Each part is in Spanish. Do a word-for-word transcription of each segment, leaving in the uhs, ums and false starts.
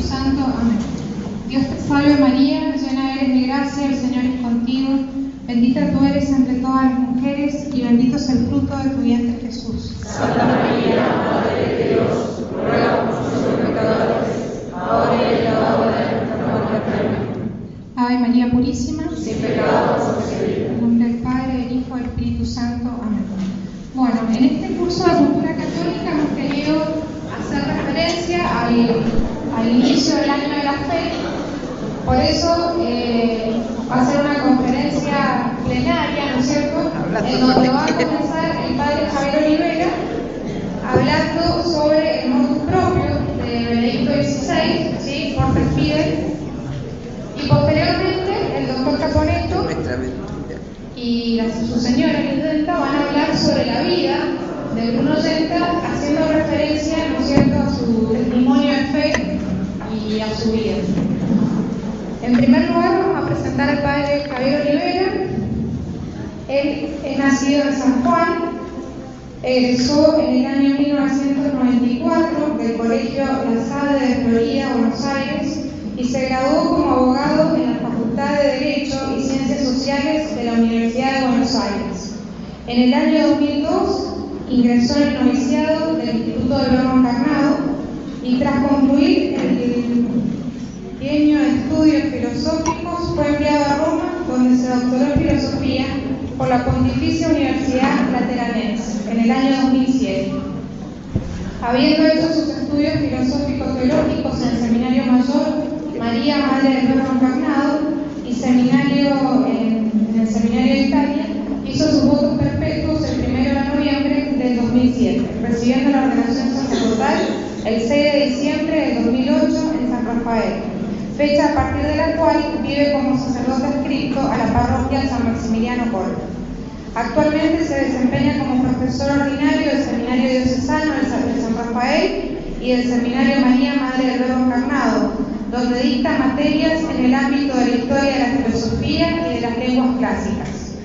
Espíritu Santo. Amén. Dios te salve María, llena eres de gracia, el Señor es contigo. Bendita tú eres entre todas las mujeres y bendito es el fruto de tu vientre Jesús. Santa María, Madre de Dios, ruega por nosotros pecadores, ahora y en la hora de nuestra muerte. Amén. Ave María Purísima, sin pecado concebida. En nombre del Padre, del Hijo y del Espíritu Santo. Amén. Bueno, en este curso de cultura católica hemos querido hacer referencia al, al inicio del año de la fe. Por eso eh, va a ser una conferencia plenaria, ¿no es cierto?, en donde va a comenzar el Padre Javier Olivera hablando sobre el motus propio de Benedicto dieciséis, ¿sí?, Forte Fidei, y posteriormente el doctor Caponeto y la, su señora Lindenta van a hablar sobre la vida de Bruno Yenta, haciendo referencia, ¿no es cierto?, a su testimonio de fe y a su vida. En primer lugar, vamos a presentar al padre Javier Olivera. Él es nacido en San Juan, egresó en el año mil novecientos noventa y cuatro del Colegio La Salle de Florida, Buenos Aires, y se graduó como abogado en la Facultad de Derecho y Ciencias Sociales de la Universidad de Buenos Aires. En el año dos mil dos ingresó en el noviciado del Instituto del Verbo Encarnado y tras concluir el bienio de estudios filosóficos fue enviado a Roma, donde se doctoró en filosofía por la Pontificia Universidad Lateranense en el año dos mil siete. Habiendo hecho sus estudios filosóficos teológicos en el Seminario Mayor María, Madre del Verbo Encarnado, y seminario en, en el Seminario de Italia, hizo sus votos perpetuos el primero de noviembre del dos mil siete, recibiendo la ordenación sacerdotal el seis de diciembre del dos mil ocho en San Rafael, fecha a partir de la cual vive como sacerdote adscrito a la parroquia San Maximiliano Colbe. Actualmente se desempeña como profesor ordinario del Seminario Diocesano de San Rafael y del Seminario María, Madre del Verbo Encarnado, donde dicta materias en el ámbito de la historia de la filosofía y de las lenguas clásicas.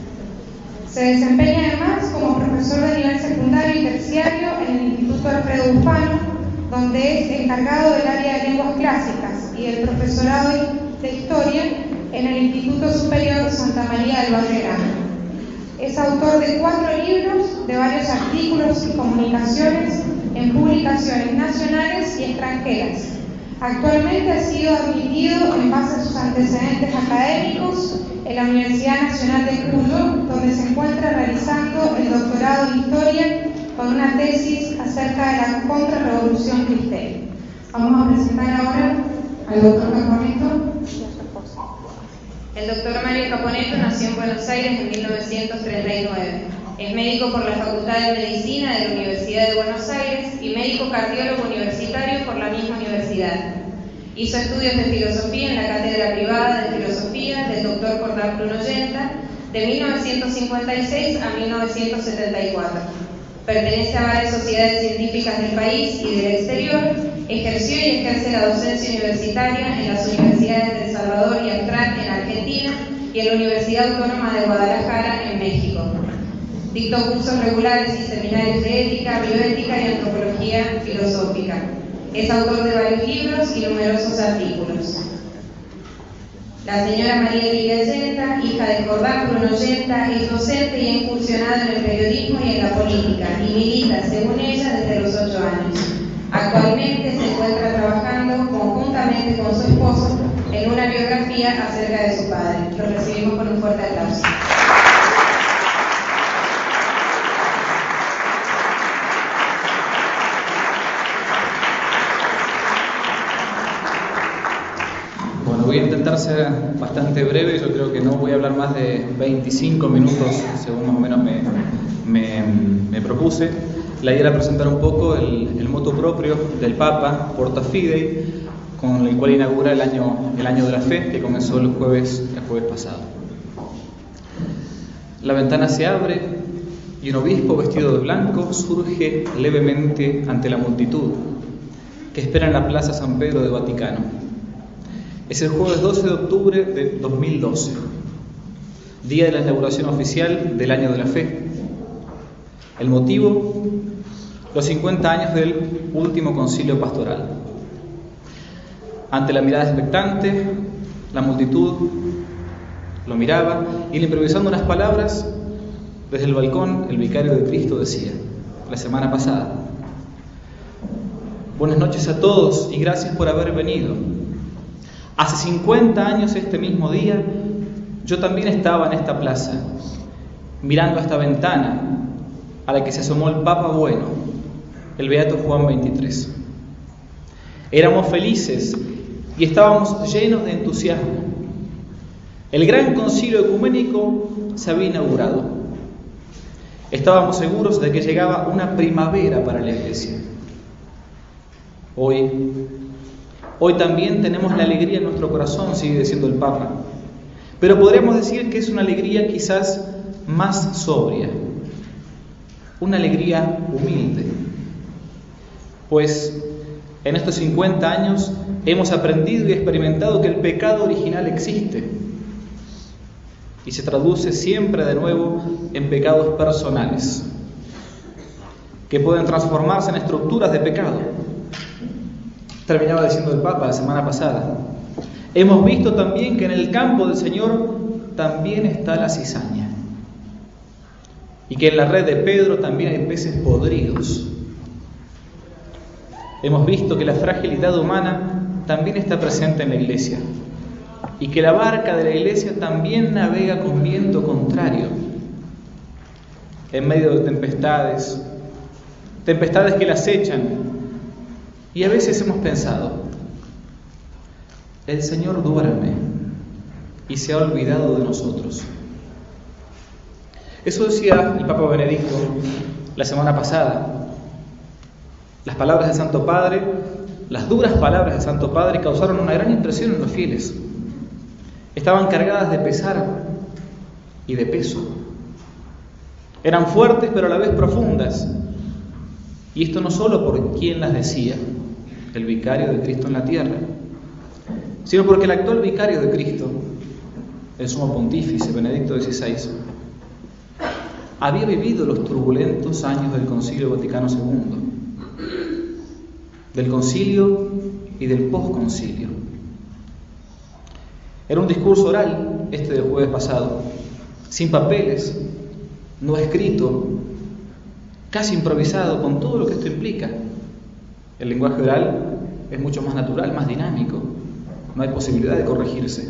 Se desempeña además como profesor de nivel secundario y terciario en el Instituto Alfredo Bufano, donde es encargado del área de lenguas clásicas y del profesorado de historia en el Instituto Superior Santa María del Valle Grande. Es autor de cuatro libros, de varios artículos y comunicaciones en publicaciones nacionales y extranjeras. Actualmente ha sido admitido en base a sus antecedentes académicos en la Universidad Nacional de Cuyo, donde se encuentra realizando el doctorado en Historia con una tesis acerca de la contrarrevolución cristera. Vamos a presentar ahora al doctor Caponeto y a su esposa. El doctor Mario Caponeto nació en Buenos Aires en mil novecientos treinta y nueve. Es médico por la Facultad de Medicina de la Universidad de Buenos Aires y médico cardiólogo universitario por la misma universidad. Hizo estudios de filosofía en la Cátedra Privada de Filosofía del doctor Jordán Bruno Yenta de mil novecientos cincuenta y seis a mil novecientos setenta y cuatro. Pertenece a varias sociedades científicas del país y del exterior. Ejerció y ejerce la docencia universitaria en las universidades de El Salvador y Austral en Argentina y en la Universidad Autónoma de Guadalajara en México. Dictó cursos regulares y seminarios de ética, bioética y antropología filosófica. Es autor de varios libros y numerosos artículos. La señora María Lilia Yenta, hija de Jordán Bruno Yenta, es docente y ha incursionado en el periodismo y en la política, y milita, según ella, desde los ocho años. Actualmente se encuentra trabajando conjuntamente con su esposo en una biografía acerca de su padre. Lo recibimos con un fuerte aplauso. Voy a intentar ser bastante breve. Yo creo que no voy a hablar más de veinticinco minutos, según más o menos me, me, me propuse. La idea era presentar un poco el, el motu propio del Papa, Forte Fidei, con el cual inaugura el año, el año de la fe, que comenzó el jueves, el jueves pasado. La ventana se abre y un obispo vestido de blanco surge levemente ante la multitud que espera en la Plaza San Pedro de Vaticano. Es el jueves doce de octubre de dos mil doce, día de la inauguración oficial del Año de la Fe. El motivo, los cincuenta años del último concilio pastoral. Ante la mirada expectante, la multitud lo miraba y, improvisando unas palabras, desde el balcón el vicario de Cristo decía, la semana pasada: buenas noches a todos y gracias por haber venido. Hace cincuenta años este mismo día, yo también estaba en esta plaza, mirando a esta ventana a la que se asomó el Papa Bueno, el Beato Juan veintitrés. Éramos felices y estábamos llenos de entusiasmo. El gran concilio ecuménico se había inaugurado. Estábamos seguros de que llegaba una primavera para la Iglesia. Hoy, hoy también tenemos la alegría en nuestro corazón, sigue diciendo el Papa, pero podríamos decir que es una alegría quizás más sobria, una alegría humilde, pues en estos cincuenta años hemos aprendido y experimentado que el pecado original existe y se traduce siempre de nuevo en pecados personales, que pueden transformarse en estructuras de pecado. Terminaba diciendo el Papa la semana pasada: hemos visto también que en el campo del Señor también está la cizaña, y que en la red de Pedro también hay peces podridos. Hemos visto que la fragilidad humana también está presente en la Iglesia, y que la barca de la Iglesia también navega con viento contrario, en medio de tempestades, tempestades que la acechan. Y a veces hemos pensado: el Señor duerme y se ha olvidado de nosotros. Eso decía el Papa Benedicto la semana pasada. Las palabras del Santo Padre, las duras palabras del Santo Padre, causaron una gran impresión en los fieles. Estaban cargadas de pesar y de peso. Eran fuertes pero a la vez profundas. Y esto no solo por quien las decía, el vicario de Cristo en la tierra, sino porque el actual vicario de Cristo, el sumo pontífice Benedicto dieciséis, había vivido los turbulentos años del Concilio Vaticano segundo, del concilio y del posconcilio. Era un discurso oral, este del jueves pasado, sin papeles, no escrito, casi improvisado, con todo lo que esto implica. El lenguaje oral es mucho más natural, más dinámico, no hay posibilidad de corregirse.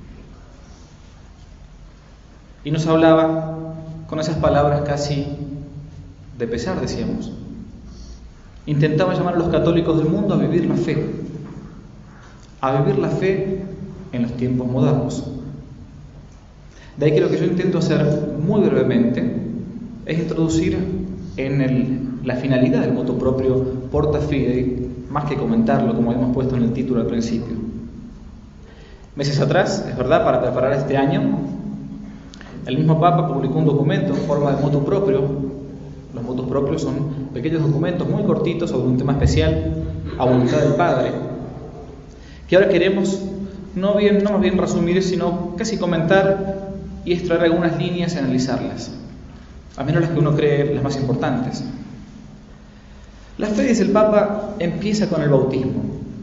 Y nos hablaba con esas palabras casi de pesar, decíamos. Intentaba llamar a los católicos del mundo a vivir la fe, a vivir la fe en los tiempos modernos. De ahí que lo que yo intento hacer muy brevemente es introducir en el, la finalidad del motu propio Porta Fidei, más que comentarlo como hemos puesto en el título al principio. Meses atrás, es verdad, para preparar este año, el mismo Papa publicó un documento en forma de motu propio. Los motus propios son pequeños documentos muy cortitos sobre un tema especial, a voluntad del Padre, que ahora queremos no, bien, no más bien resumir, sino casi comentar y extraer algunas líneas y analizarlas, al menos las que uno cree las más importantes. La fe, dice el Papa, empieza con el bautismo,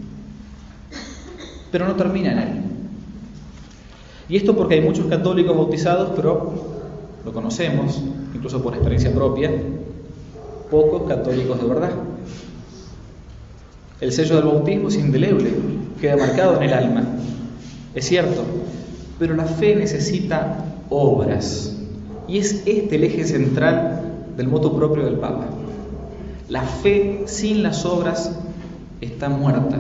pero no termina en él. Y esto porque hay muchos católicos bautizados, pero lo conocemos, incluso por experiencia propia, pocos católicos de verdad. El sello del bautismo es indeleble, queda marcado en el alma, es cierto, pero la fe necesita obras, y es este el eje central del motu propio del Papa. La fe sin las obras está muerta.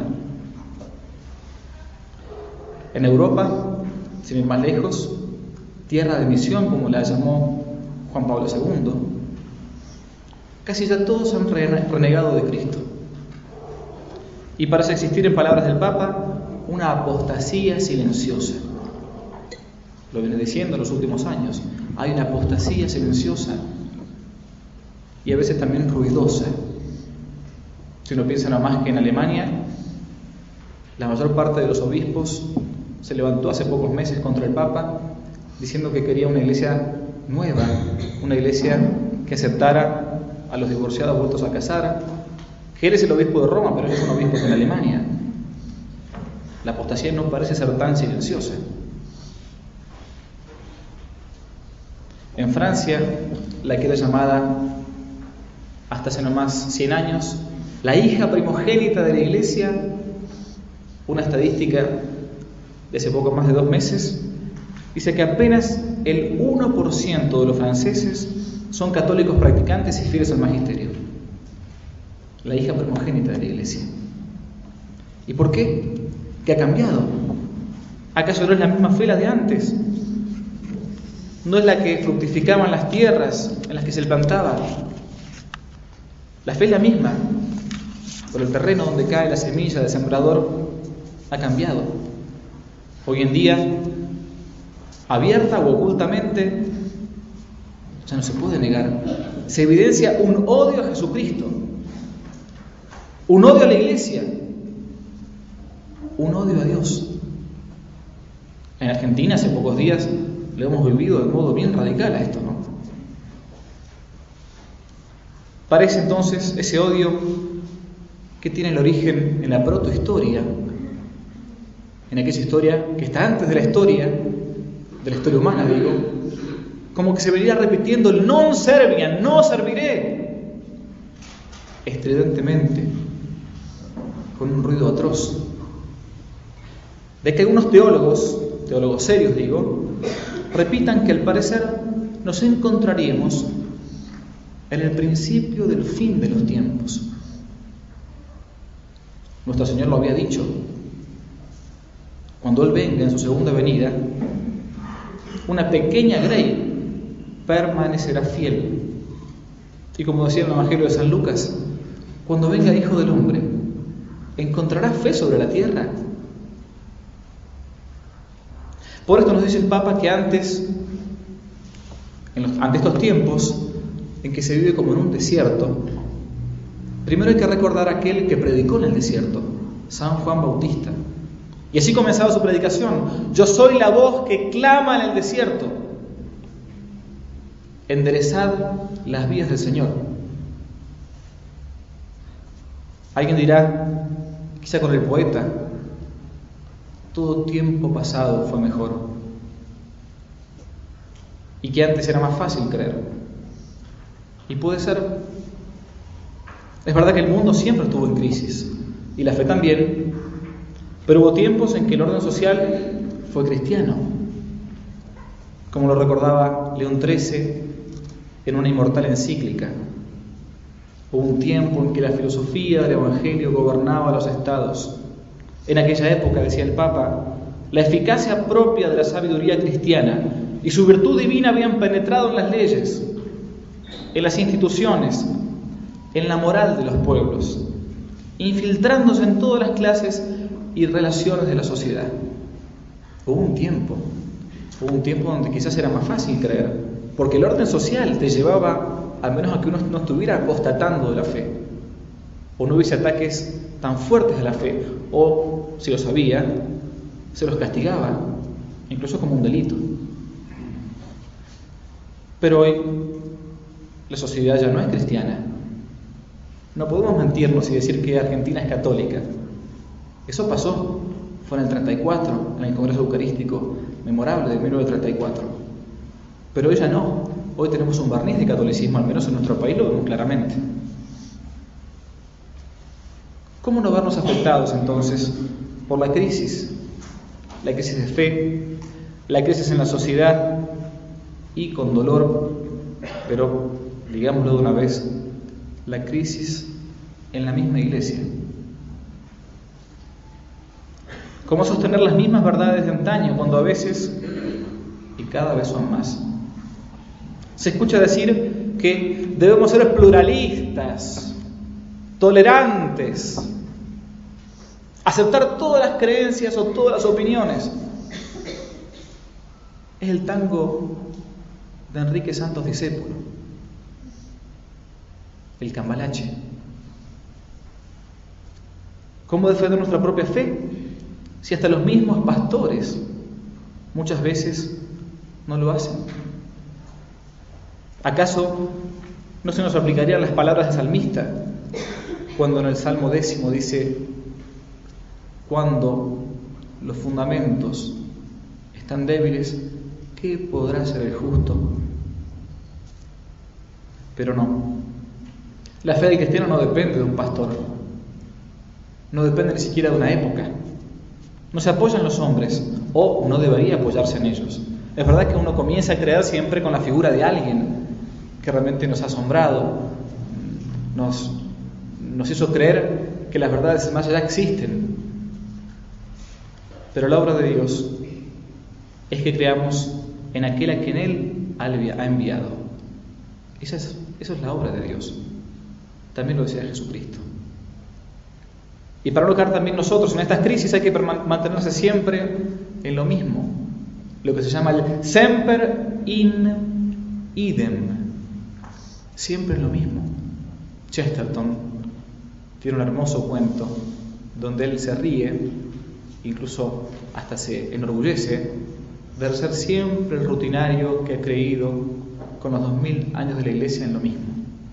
En Europa, sin ir más lejos, tierra de misión, como la llamó Juan Pablo segundo, casi ya todos han renegado de Cristo. Y parece existir, en palabras del Papa, una apostasía silenciosa. Lo viene diciendo en los últimos años. Hay una apostasía silenciosa y a veces también ruidosa. Si uno piensa nada más que en Alemania, la mayor parte de los obispos se levantó hace pocos meses contra el Papa, diciendo que quería una iglesia nueva, una iglesia que aceptara a los divorciados vueltos a casar, que él es el obispo de Roma, pero él es un obispo en Alemania. La apostasía no parece ser tan silenciosa. En Francia, la que era llamada, hasta hace no más cien años, la hija primogénita de la Iglesia, una estadística de hace poco más de dos meses, dice que apenas el uno por ciento de los franceses son católicos practicantes y fieles al magisterio. La hija primogénita de la Iglesia. ¿Y por qué? ¿Qué ha cambiado? ¿Acaso no es la misma fe la de antes? ¿No es la que fructificaban las tierras en las que se plantaba? La fe es la misma, pero el terreno donde cae la semilla del sembrador ha cambiado. Hoy en día, abierta o ocultamente, ya no se puede negar, se evidencia un odio a Jesucristo, un odio a la Iglesia, un odio a Dios. En Argentina hace pocos días lo hemos vivido de modo bien radical a esto, ¿no? Parece entonces ese odio que tiene el origen en la protohistoria, en aquella historia que está antes de la historia, de la historia humana, digo, como que se venía repitiendo el non serviam, no serviré, estridentemente, con un ruido atroz. De que algunos teólogos, teólogos serios digo, repitan que al parecer nos encontraríamos en el principio del fin de los tiempos. Nuestro Señor lo había dicho. Cuando Él venga en su segunda venida, una pequeña grey permanecerá fiel. Y como decía el Evangelio de San Lucas, cuando venga el Hijo del Hombre, ¿encontrará fe sobre la tierra? Por esto nos dice el Papa que antes, en los, ante estos tiempos en que se vive como en un desierto, primero hay que recordar a aquel que predicó en el desierto, San Juan Bautista. Y así comenzaba su predicación: yo soy la voz que clama en el desierto, enderezad las vías del Señor. Alguien dirá, quizá con el poeta, todo tiempo pasado fue mejor, y que antes era más fácil creer. Y puede ser. Es verdad que el mundo siempre estuvo en crisis, y la fe también, pero hubo tiempos en que el orden social fue cristiano, como lo recordaba León trece en una inmortal encíclica. Hubo un tiempo en que la filosofía del Evangelio gobernaba los estados. En aquella época, decía el Papa, la eficacia propia de la sabiduría cristiana y su virtud divina habían penetrado en las leyes, en las instituciones, en la moral de los pueblos, infiltrándose en todas las clases y relaciones de la sociedad. Hubo un tiempo, hubo un tiempo donde quizás era más fácil creer, porque el orden social te llevaba, al menos a que uno no estuviera apostatando de la fe, o no hubiese ataques tan fuertes a la fe, o, si los había, se los castigaba, incluso como un delito. Pero hoy la sociedad ya no es cristiana. No podemos mentirnos y decir que Argentina es católica. Eso pasó, fue en el treinta y cuatro, en el Congreso Eucarístico memorable de mil novecientos treinta y cuatro. Pero hoy ya no. Hoy tenemos un barniz de catolicismo, al menos en nuestro país lo vemos claramente. ¿Cómo no vernos afectados entonces por la crisis? La crisis de fe, la crisis en la sociedad y con dolor, pero digámoslo de una vez, la crisis en la misma iglesia. ¿Cómo sostener las mismas verdades de antaño cuando a veces, y cada vez son más, se escucha decir que debemos ser pluralistas, tolerantes, aceptar todas las creencias o todas las opiniones? Es el tango de Enrique Santos Discépolo, el cambalache. ¿Cómo defender nuestra propia fe si hasta los mismos pastores muchas veces no lo hacen? ¿Acaso no se nos aplicarían las palabras del salmista cuando en el Salmo décimo dice: cuando los fundamentos están débiles, ¿qué podrá ser el justo? Pero no. La fe del cristiano no depende de un pastor, no depende ni siquiera de una época. No se apoya en los hombres, o no debería apoyarse en ellos. Es verdad que uno comienza a creer siempre con la figura de alguien que realmente nos ha asombrado, nos, nos hizo creer que las verdades más allá existen. Pero la obra de Dios es que creamos en aquel a quien Él ha enviado. Esa es, eso es la obra de Dios. También lo decía Jesucristo. Y para no caer también nosotros en estas crisis hay que mantenerse siempre en lo mismo, lo que se llama el semper in idem, siempre en lo mismo. Chesterton tiene un hermoso cuento donde él se ríe, incluso hasta se enorgullece de ser siempre el rutinario que ha creído con los dos mil años de la Iglesia en lo mismo.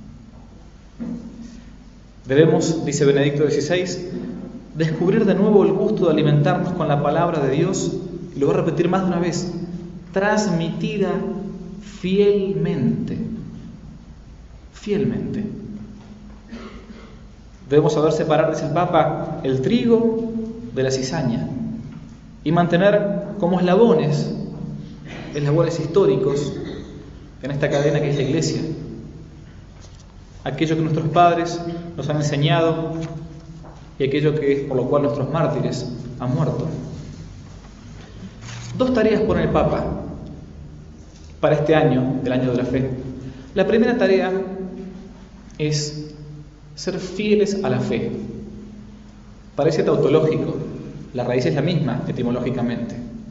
Debemos, dice Benedicto dieciséis, descubrir de nuevo el gusto de alimentarnos con la palabra de Dios, y lo voy a repetir más de una vez, transmitida fielmente. Fielmente. Debemos saber separar, dice el Papa, el trigo de la cizaña y mantener como eslabones, eslabones históricos en esta cadena que es la Iglesia, aquello que nuestros padres nos han enseñado y aquello que por lo cual nuestros mártires han muerto. Dos tareas pone el Papa para este año, el año de la fe. La primera tarea es ser fieles a la fe. Parece tautológico, la raíz es la misma etimológicamente.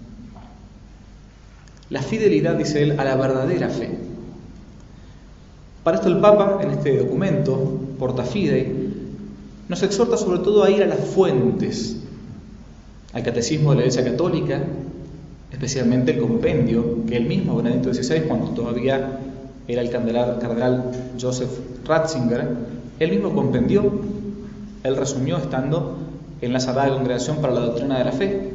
La fidelidad, dice él, a la verdadera fe. Para esto el Papa, en este documento, Porta Fidei, nos exhorta sobre todo a ir a las fuentes, al catecismo de la Iglesia Católica, especialmente el compendio que él mismo, Benedicto dieciséis, cuando todavía era el cardenal Joseph Ratzinger, él mismo compendió, él resumió estando en la Sagrada Congregación para la Doctrina de la Fe.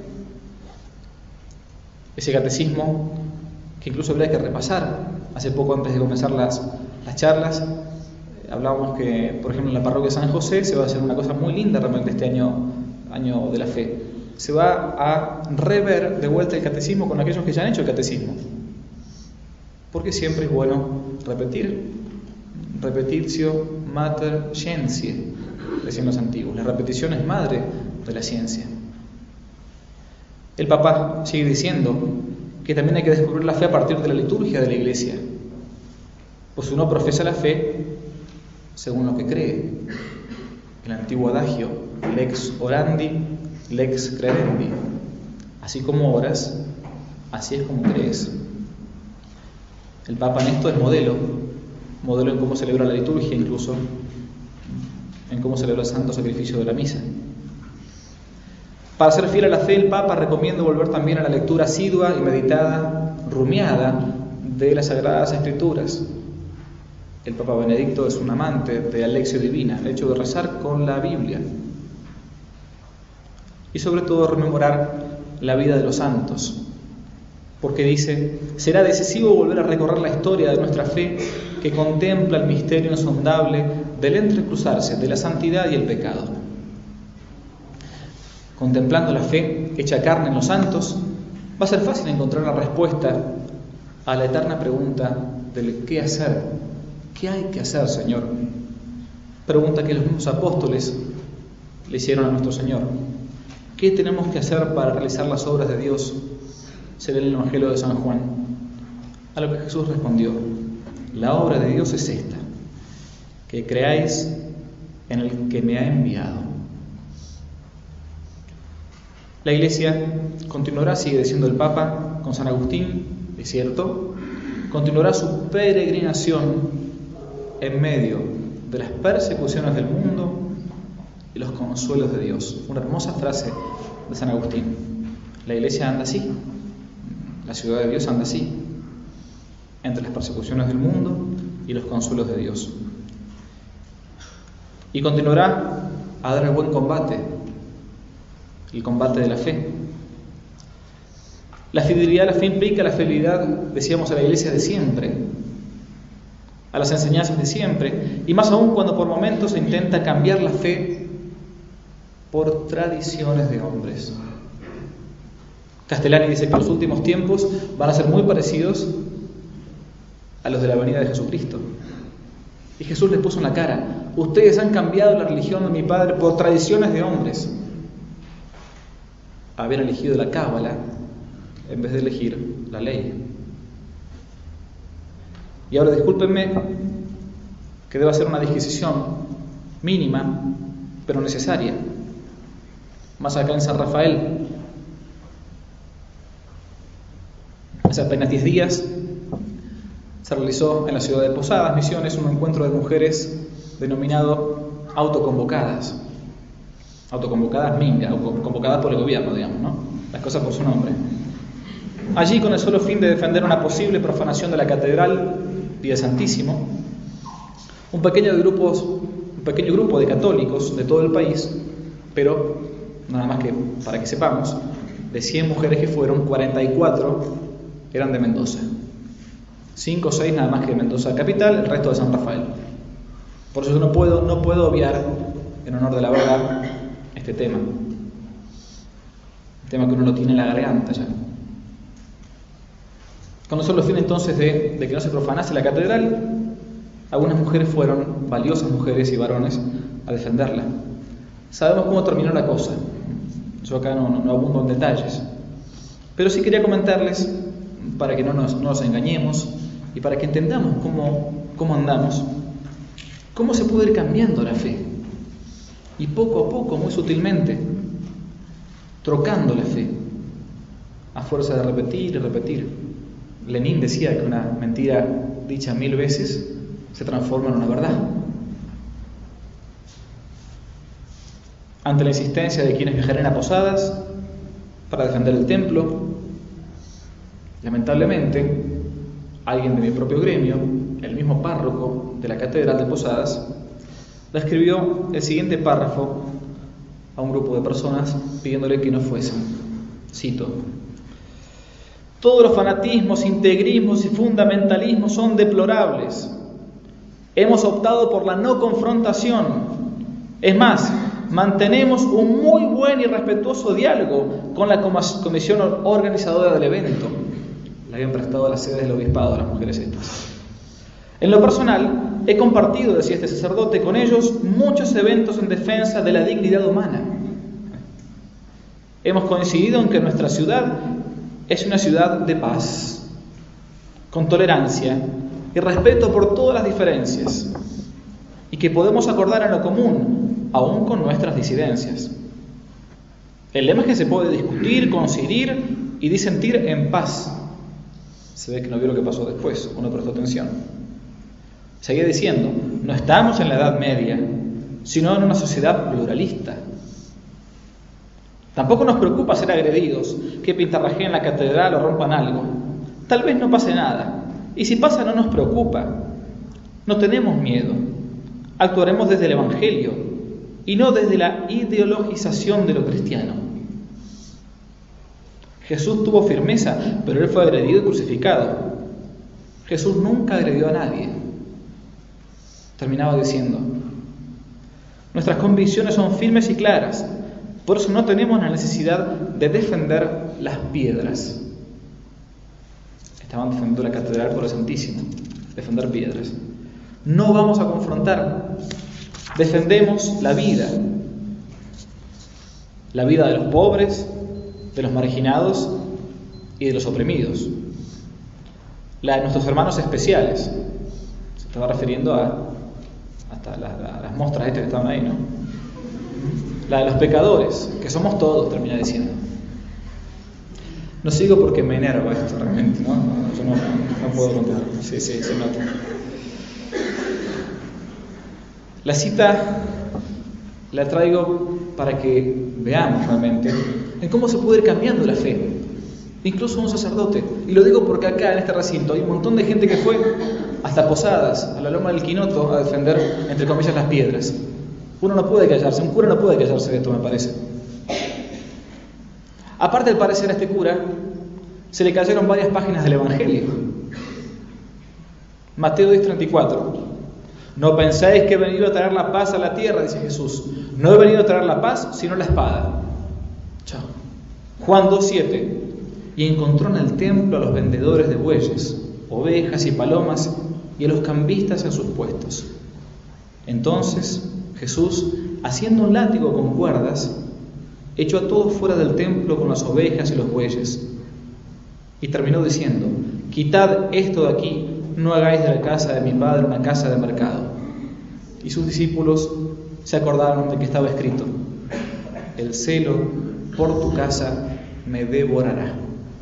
Ese catecismo que incluso habría que repasar. Hace poco, antes de comenzar las, las charlas, hablábamos que, por ejemplo, en la parroquia de San José se va a hacer una cosa muy linda realmente este año, año de la fe. Se va a rever de vuelta el catecismo con aquellos que ya han hecho el catecismo. Porque siempre es bueno repetir. Repetitio mater scientiae, decían los antiguos. La repetición es madre de la ciencia. El Papa sigue diciendo que también hay que descubrir la fe a partir de la liturgia de la Iglesia. Pues uno profesa la fe según lo que cree. El antiguo adagio, lex orandi, lex credendi. Así como oras, así es como crees. El Papa en esto es modelo, modelo en cómo celebra la liturgia, incluso en cómo celebra el santo sacrificio de la misa. Para ser fiel a la fe, el Papa recomienda volver también a la lectura asidua y meditada, rumiada, de las Sagradas Escrituras. El Papa Benedicto es un amante de la lección divina, el hecho de rezar con la Biblia. Y sobre todo rememorar la vida de los santos, porque dice, será decisivo volver a recorrer la historia de nuestra fe que contempla el misterio insondable del entrecruzarse de la santidad y el pecado. Contemplando la fe hecha carne en los santos, va a ser fácil encontrar la respuesta a la eterna pregunta del qué hacer, qué hay que hacer, Señor. Pregunta que los mismos apóstoles le hicieron a nuestro Señor. ¿Qué tenemos que hacer para realizar las obras de Dios? Se lee en el Evangelio de San Juan. A lo que Jesús respondió, la obra de Dios es esta, que creáis en el que me ha enviado. La Iglesia continuará, sigue diciendo el Papa, con San Agustín, es cierto, continuará su peregrinación en medio de las persecuciones del mundo y los consuelos de Dios. Una hermosa frase de San Agustín. La Iglesia anda así, la ciudad de Dios anda así, entre las persecuciones del mundo y los consuelos de Dios. Y continuará a dar el buen combate, el combate de la fe, La fidelidad a la fe implica la fidelidad, decíamos, a la iglesia de siempre, a las enseñanzas de siempre, y más aún cuando por momentos se intenta cambiar la fe por tradiciones de hombres. Castellani dice que los últimos tiempos van a ser muy parecidos a los de la venida de Jesucristo. Y Jesús les puso en la cara: ustedes han cambiado la religión de mi Padre por tradiciones de hombres. Habían elegido la cábala en vez de elegir la ley. Y ahora discúlpenme que deba hacer una disquisición mínima, pero necesaria. Más acá en San Rafael, hace apenas diez días, se realizó en la ciudad de Posadas, Misiones, un encuentro de mujeres denominado autoconvocadas. Autoconvocadas minga, o convocadas por el gobierno, digamos, ¿no? Las cosas por su nombre. Allí, con el solo fin de defender una posible profanación de la catedral y del Santísimo, un pequeño, de grupos, un pequeño grupo de católicos de todo el país, pero nada más que para que sepamos, de cien mujeres que fueron, cuarenta y cuatro eran de Mendoza. cinco o seis nada más que de Mendoza capital, el resto de San Rafael. Por eso yo no puedo, no puedo obviar, en honor de la verdad, este tema. Un tema que uno lo tiene en la garganta ya. Con el solo fin entonces de, de que no se profanase la catedral, algunas mujeres fueron, valiosas mujeres y varones, a defenderla. Sabemos cómo terminó la cosa. Yo acá no, no, no abundo en detalles. Pero sí quería comentarles, para que no nos, no nos engañemos y para que entendamos cómo, cómo andamos, cómo se puede ir cambiando la fe. Y poco a poco, muy sutilmente, trocando la fe, a fuerza de repetir y repetir. Lenin decía que una mentira dicha mil veces se transforma en una verdad. Ante la insistencia de quienes viajarían a Posadas para defender el templo, lamentablemente, alguien de mi propio gremio, el mismo párroco de la catedral de Posadas, le escribió el siguiente párrafo a un grupo de personas pidiéndole que no fuesen. Cito: todos los fanatismos, integrismos y fundamentalismos son deplorables. Hemos optado por la no confrontación. Es más, mantenemos un muy buen y respetuoso diálogo con la comisión organizadora del evento. Le habían prestado las sedes del obispado a las mujeres estas. En lo personal, he compartido, decía este sacerdote, con ellos muchos eventos en defensa de la dignidad humana. Hemos coincidido en que nuestra ciudad es una ciudad de paz, con tolerancia y respeto por todas las diferencias, y que podemos acordar en lo común, aún con nuestras disidencias. El lema es que se puede discutir, coincidir y disentir en paz. Se ve que no vio lo que pasó después, o no prestó atención. Seguía diciendo: no estamos en la Edad Media, sino en una sociedad pluralista. Tampoco nos preocupa ser agredidos, que pintarrajeen la catedral o rompan algo. Tal vez no pase nada, y si pasa no nos preocupa. No tenemos miedo. Actuaremos desde el Evangelio y no desde la ideologización de lo cristiano. Jesús tuvo firmeza, pero él fue agredido y crucificado. Jesús nunca agredió a nadie. Terminaba diciendo: nuestras convicciones son firmes y claras. Por eso no tenemos la necesidad de defender las piedras. Estaban defendiendo la catedral por el Santísimo. Defender piedras. No vamos a confrontar. Defendemos la vida. La vida de los pobres, de los marginados y de los oprimidos. La de nuestros hermanos especiales. Se estaba refiriendo a hasta las, las mostras estas que estaban ahí, ¿no? La de los pecadores, que somos todos, termina diciendo. No sigo porque me enerva esto realmente, ¿no? Yo no, no puedo continuar. Sí, sí, se nota. La cita la traigo para que veamos realmente en cómo se puede ir cambiando la fe, incluso un sacerdote. Y lo digo porque acá en este recinto hay un montón de gente que fue hasta Posadas, a la Loma del Quinoto, a defender, entre comillas, las piedras. Uno no puede callarse, un cura no puede callarse de esto, me parece. Aparte, al parecer, a este cura se le cayeron varias páginas del Evangelio. Mateo diez, treinta y cuatro. No pensáis que he venido a traer la paz a la tierra, dice Jesús. No he venido a traer la paz, sino la espada. Chao. Juan dos, siete. Y encontró en el templo a los vendedores de bueyes, ovejas y palomas, y a los cambistas en sus puestos. Entonces Jesús, haciendo un látigo con cuerdas, echó a todos fuera del templo con las ovejas y los bueyes. Y terminó diciendo: quitad esto de aquí, no hagáis de la casa de mi padre una casa de mercado. Y sus discípulos se acordaron de que estaba escrito: el celo por tu casa me devorará.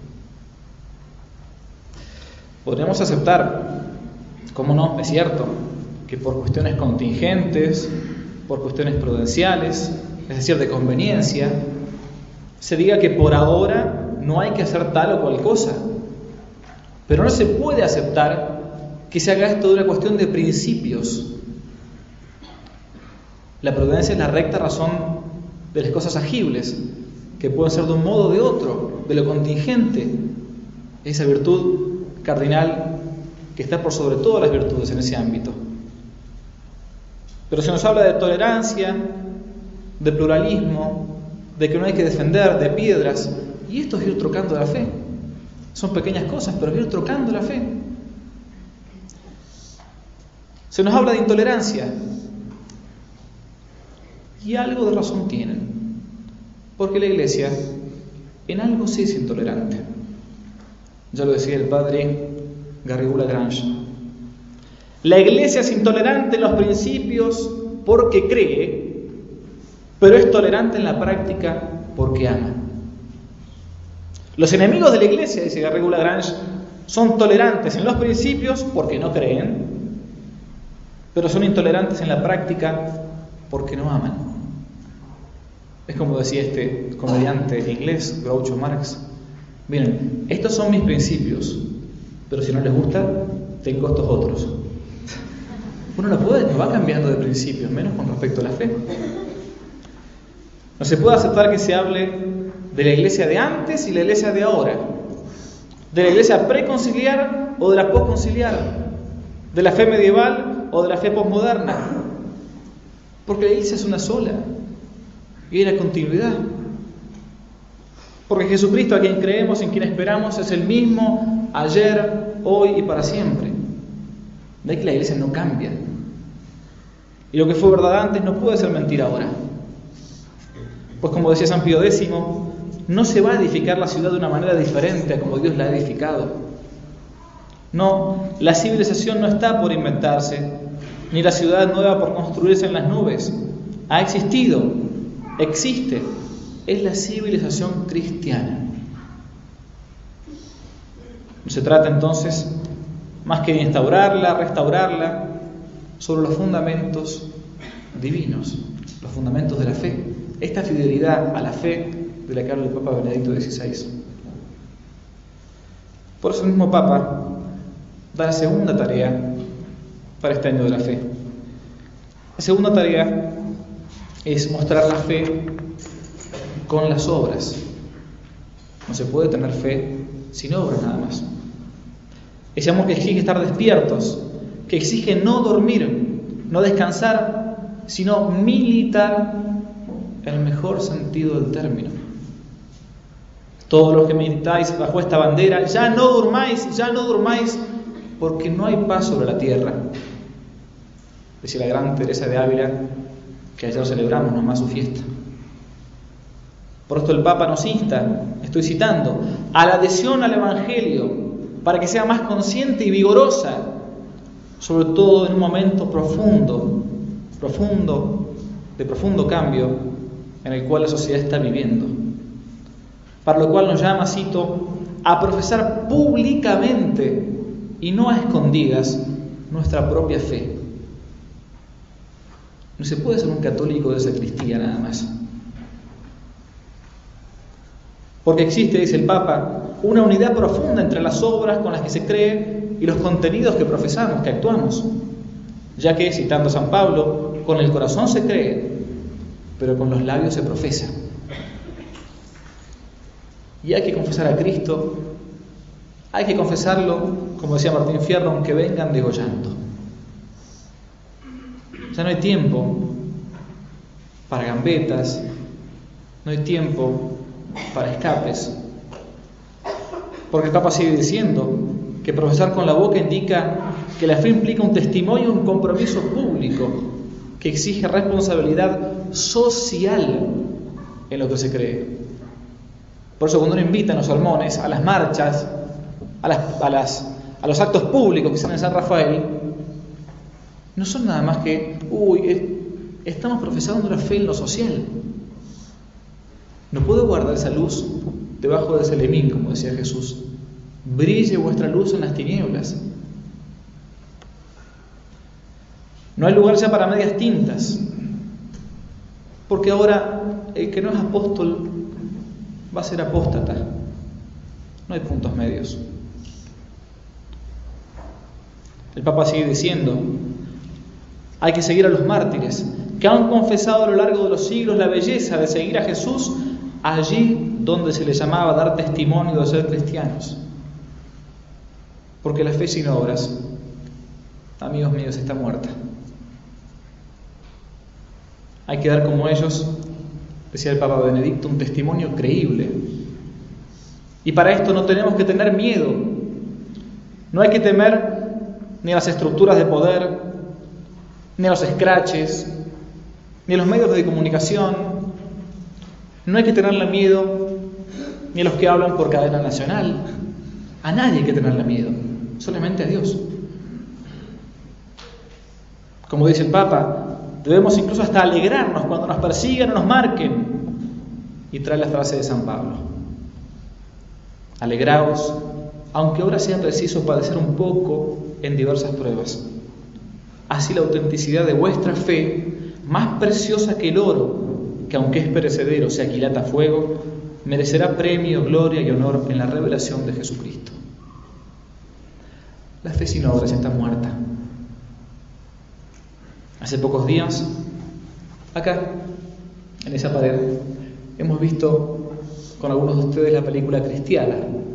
Podríamos aceptar, cómo no, es cierto, que por cuestiones contingentes, por cuestiones prudenciales, es decir, de conveniencia, se diga que por ahora no hay que hacer tal o cual cosa. Pero no se puede aceptar que se haga esto de una cuestión de principios. La prudencia es la recta razón de las cosas agibles, que pueden ser de un modo o de otro, de lo contingente. Esa virtud cardinal que está por sobre todas las virtudes en ese ámbito. Pero se nos habla de tolerancia, de pluralismo, de que no hay que defender, de piedras, y esto es ir trocando la fe. Son pequeñas cosas, pero es ir trocando la fe. Se nos habla de intolerancia, y algo de razón tienen, porque la Iglesia en algo sí es intolerante. Ya lo decía el padre Garrigou-Lagrange. La Iglesia es intolerante en los principios porque cree, pero es tolerante en la práctica porque ama. Los enemigos de la Iglesia, dice Garrigou-Lagrange, son tolerantes en los principios porque no creen, pero son intolerantes en la práctica porque no aman. Es como decía este comediante inglés, Groucho Marx: miren, estos son mis principios, pero si no les gusta, tengo estos otros. Uno no puede, no va cambiando de principios, menos con respecto a la fe. No se puede aceptar que se hable de la iglesia de antes y la iglesia de ahora, de la iglesia preconciliar o de la posconciliar, de la fe medieval o de la fe posmoderna, porque la iglesia es una sola y hay una continuidad. Porque Jesucristo, a quien creemos, en quien esperamos, es el mismo ayer, hoy y para siempre. De ahí que la iglesia no cambia. Y lo que fue verdad antes no puede ser mentira ahora. Pues como decía San Pío X, no se va a edificar la ciudad de una manera diferente a como Dios la ha edificado. No, la civilización no está por inventarse, ni la ciudad nueva por construirse en las nubes. Ha existido, existe. Es la civilización cristiana. No se trata entonces más que de instaurarla, restaurarla sobre los fundamentos divinos, los fundamentos de la fe. Esta fidelidad a la fe de la que habla el Papa Benedicto dieciséis. Por eso el mismo Papa da la segunda tarea para este año de la fe. La segunda tarea es mostrar la fe con las obras. No se puede tener fe sin obras nada más. Ese amor que exige estar despiertos, que exige no dormir, no descansar, sino militar en el mejor sentido del término. Todos los que militáis bajo esta bandera, ya no durmáis, ya no durmáis, porque no hay paz sobre la tierra. Decía la gran Teresa de Ávila, que ayer celebramos nomás su fiesta. Por esto el Papa nos insta, estoy citando, a la adhesión al Evangelio, para que sea más consciente y vigorosa, sobre todo en un momento profundo, profundo, de profundo cambio, en el cual la sociedad está viviendo. Para lo cual nos llama, cito, a profesar públicamente y no a escondidas nuestra propia fe. No se puede ser un católico de sacristía nada más. Porque existe, dice el Papa, una unidad profunda entre las obras con las que se cree y los contenidos que profesamos, que actuamos. Ya que, citando a San Pablo, con el corazón se cree, pero con los labios se profesa. Y hay que confesar a Cristo Hay que confesarlo, como decía Martín Fierro, aunque vengan degollando. Ya no hay tiempo para gambetas, no hay tiempo para escapes. Porque el Papa sigue diciendo que profesar con la boca indica que la fe implica un testimonio y un compromiso público que exige responsabilidad social en lo que se cree. Por eso cuando uno invita en los sermones a las marchas, a, las, a, las, a los actos públicos que se hacen en San Rafael, no son nada más que, uy, estamos profesando la fe en lo social. No puedo guardar esa luz debajo de ese lemín, como decía Jesús. Brille vuestra luz en las tinieblas. No hay lugar ya para medias tintas, porque ahora el que no es apóstol va a ser apóstata. No hay puntos medios. El Papa sigue diciendo, hay que seguir a los mártires, que han confesado a lo largo de los siglos la belleza de seguir a Jesús allí donde se les llamaba a dar testimonio de ser cristianos. Porque la fe sin obras, amigos míos, está muerta. Hay que dar como ellos, decía el Papa Benedicto, un testimonio creíble. Y para esto no tenemos que tener miedo. No hay que temer ni a las estructuras de poder, ni a los escraches, ni a los medios de comunicación. No hay que tenerle miedo ni a los que hablan por cadena nacional. A nadie hay que tenerle miedo, solamente a Dios. Como dice el Papa, debemos incluso hasta alegrarnos cuando nos persigan o nos marquen. Y trae la frase de San Pablo: alegraos, aunque ahora sea preciso padecer un poco en diversas pruebas. Así la autenticidad de vuestra fe, más preciosa que el oro, que aunque es perecedero se aquilata a fuego, merecerá premio, gloria y honor en la revelación de Jesucristo. La fe sin obras está muerta. Hace pocos días, acá, en esa pared, hemos visto con algunos de ustedes la película Cristiana.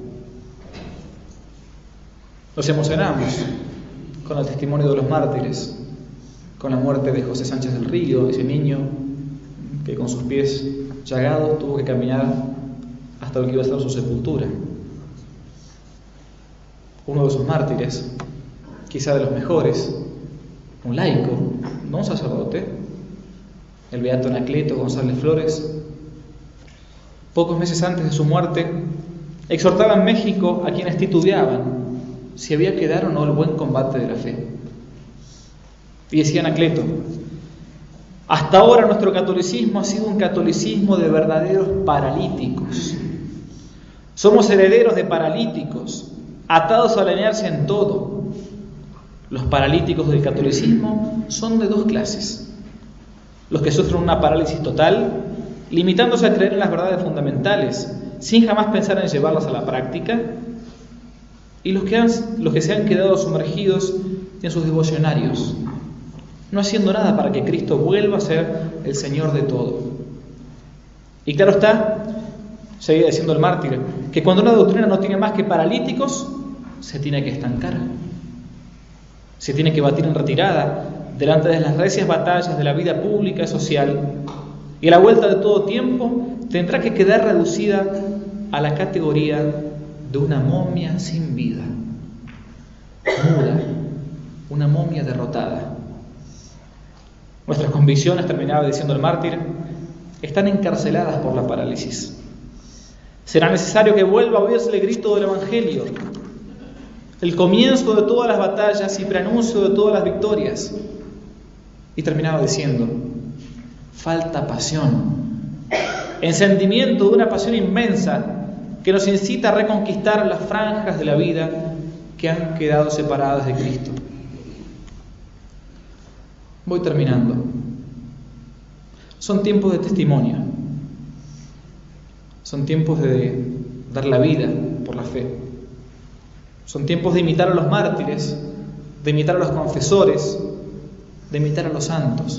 Nos emocionamos con el testimonio de los mártires, con la muerte de José Sánchez del Río, ese niño que con sus pies llagados tuvo que caminar hasta lo que iba a ser su sepultura. Uno de esos mártires, quizá de los mejores, un laico, no un sacerdote, el beato Anacleto González Flores, pocos meses antes de su muerte, exhortaba en México a quienes titubeaban si había que dar o no el buen combate de la fe. Y decía Anacleto: hasta ahora nuestro catolicismo ha sido un catolicismo de verdaderos paralíticos. Somos herederos de paralíticos, atados a la inercia en todo. Los paralíticos del catolicismo son de dos clases: los que sufren una parálisis total, limitándose a creer en las verdades fundamentales, sin jamás pensar en llevarlas a la práctica, y los que, han, los que se han quedado sumergidos en sus devocionarios, no haciendo nada para que Cristo vuelva a ser el Señor de todo. Y claro está, seguía diciendo el mártir, que cuando una doctrina no tiene más que paralíticos, se tiene que estancar. Se tiene que batir en retirada delante de las recias batallas de la vida pública y social, y a la vuelta de todo tiempo tendrá que quedar reducida a la categoría de una momia sin vida, muda, una momia derrotada. Nuestras convicciones, terminaba diciendo el mártir, están encarceladas por la parálisis. Será necesario que vuelva a oírse el grito del Evangelio, el comienzo de todas las batallas y preanuncio de todas las victorias. Y terminaba diciendo: falta pasión, encendimiento de una pasión inmensa que nos incita a reconquistar las franjas de la vida que han quedado separadas de Cristo. Voy terminando. Son tiempos de testimonio. Son tiempos de dar la vida por la fe. Son tiempos de imitar a los mártires, de imitar a los confesores, de imitar a los santos.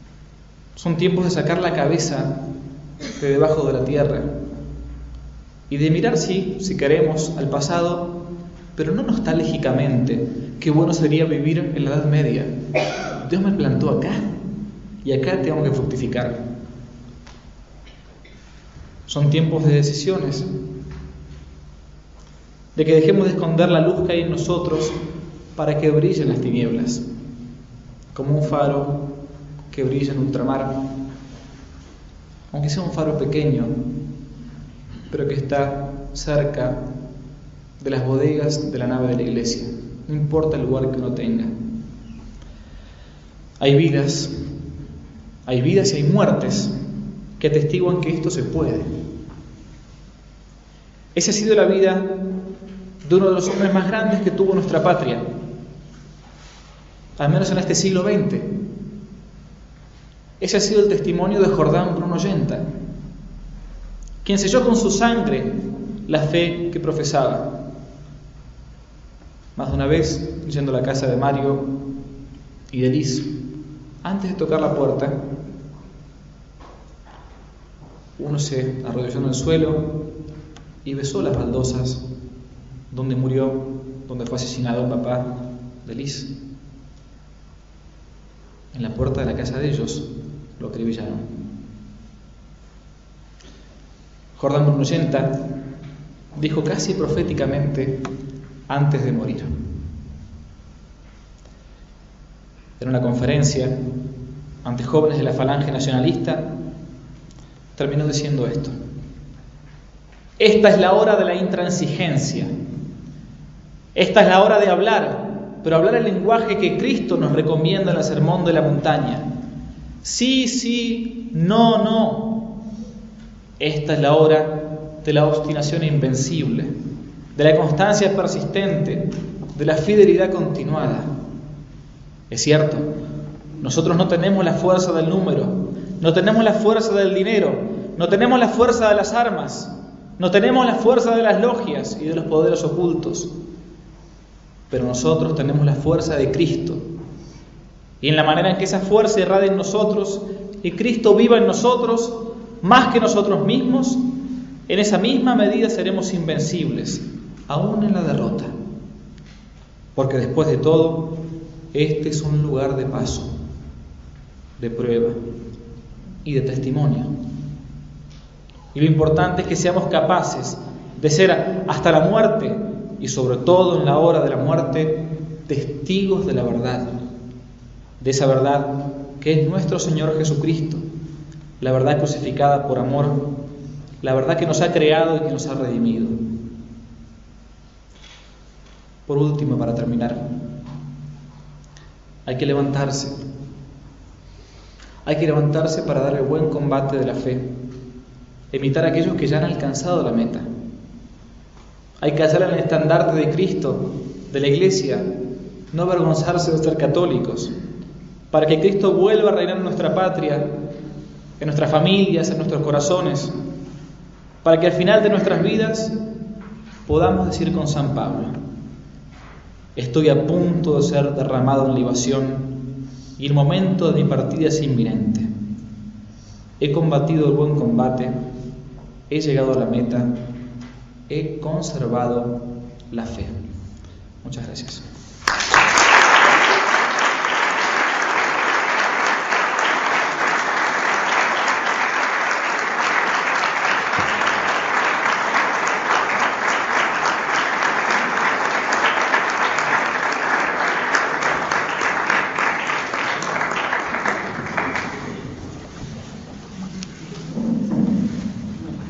Son tiempos de sacar la cabeza de debajo de la tierra y de mirar, sí, si queremos, al pasado, pero no nostálgicamente. Qué bueno sería vivir en la Edad Media. Dios me plantó acá y acá tengo que fructificar. Son tiempos de decisiones, de que dejemos de esconder la luz que hay en nosotros para que brillen las tinieblas, como un faro que brilla en ultramar, aunque sea un faro pequeño, pero que está cerca de las bodegas de la nave de la iglesia, no importa el lugar que uno tenga. Hay vidas, hay vidas y hay muertes que atestiguan que esto se puede. Esa ha sido la vida de uno de los hombres más grandes que tuvo nuestra patria, al menos en este siglo veinte. Ese ha sido el testimonio de Jordán Bruno Ollenta, quien selló con su sangre la fe que profesaba. Más de una vez, yendo a la casa de Mario y de Liz, antes de tocar la puerta, uno se arrodilló en el suelo y besó las baldosas donde murió, donde fue asesinado un papá de Liz. En la puerta de la casa de ellos lo acribillaron. Jordán Bruno Ollenta dijo casi proféticamente antes de morir, en una conferencia ante jóvenes de la Falange Nacionalista, terminó diciendo esto: esta es la hora de la intransigencia, esta es la hora de hablar, pero hablar el lenguaje que Cristo nos recomienda en el Sermón de la Montaña. Sí, sí, no, no. Esta es la hora de la obstinación invencible, de la constancia persistente, de la fidelidad continuada. Es cierto, nosotros no tenemos la fuerza del número, no tenemos la fuerza del dinero, no tenemos la fuerza de las armas, no tenemos la fuerza de las logias y de los poderes ocultos, pero nosotros tenemos la fuerza de Cristo. Y en la manera en que esa fuerza irradia en nosotros y Cristo viva en nosotros, más que nosotros mismos, en esa misma medida seremos invencibles, aún en la derrota. Porque después de todo, este es un lugar de paso, de prueba y de testimonio. Y lo importante es que seamos capaces de ser hasta la muerte, y sobre todo en la hora de la muerte, testigos de la verdad, de esa verdad que es nuestro Señor Jesucristo, la verdad crucificada por amor, la verdad que nos ha creado y que nos ha redimido. Por último, para terminar, hay que levantarse. Hay que levantarse para dar el buen combate de la fe, imitar a aquellos que ya han alcanzado la meta. Hay que alzar el estandarte de Cristo, de la Iglesia, no avergonzarse de ser católicos, para que Cristo vuelva a reinar en nuestra patria, en nuestras familias, en nuestros corazones, para que al final de nuestras vidas podamos decir con San Pablo: estoy a punto de ser derramado en libación y el momento de mi partida es inminente. He combatido el buen combate, he llegado a la meta, he conservado la fe. Muchas gracias.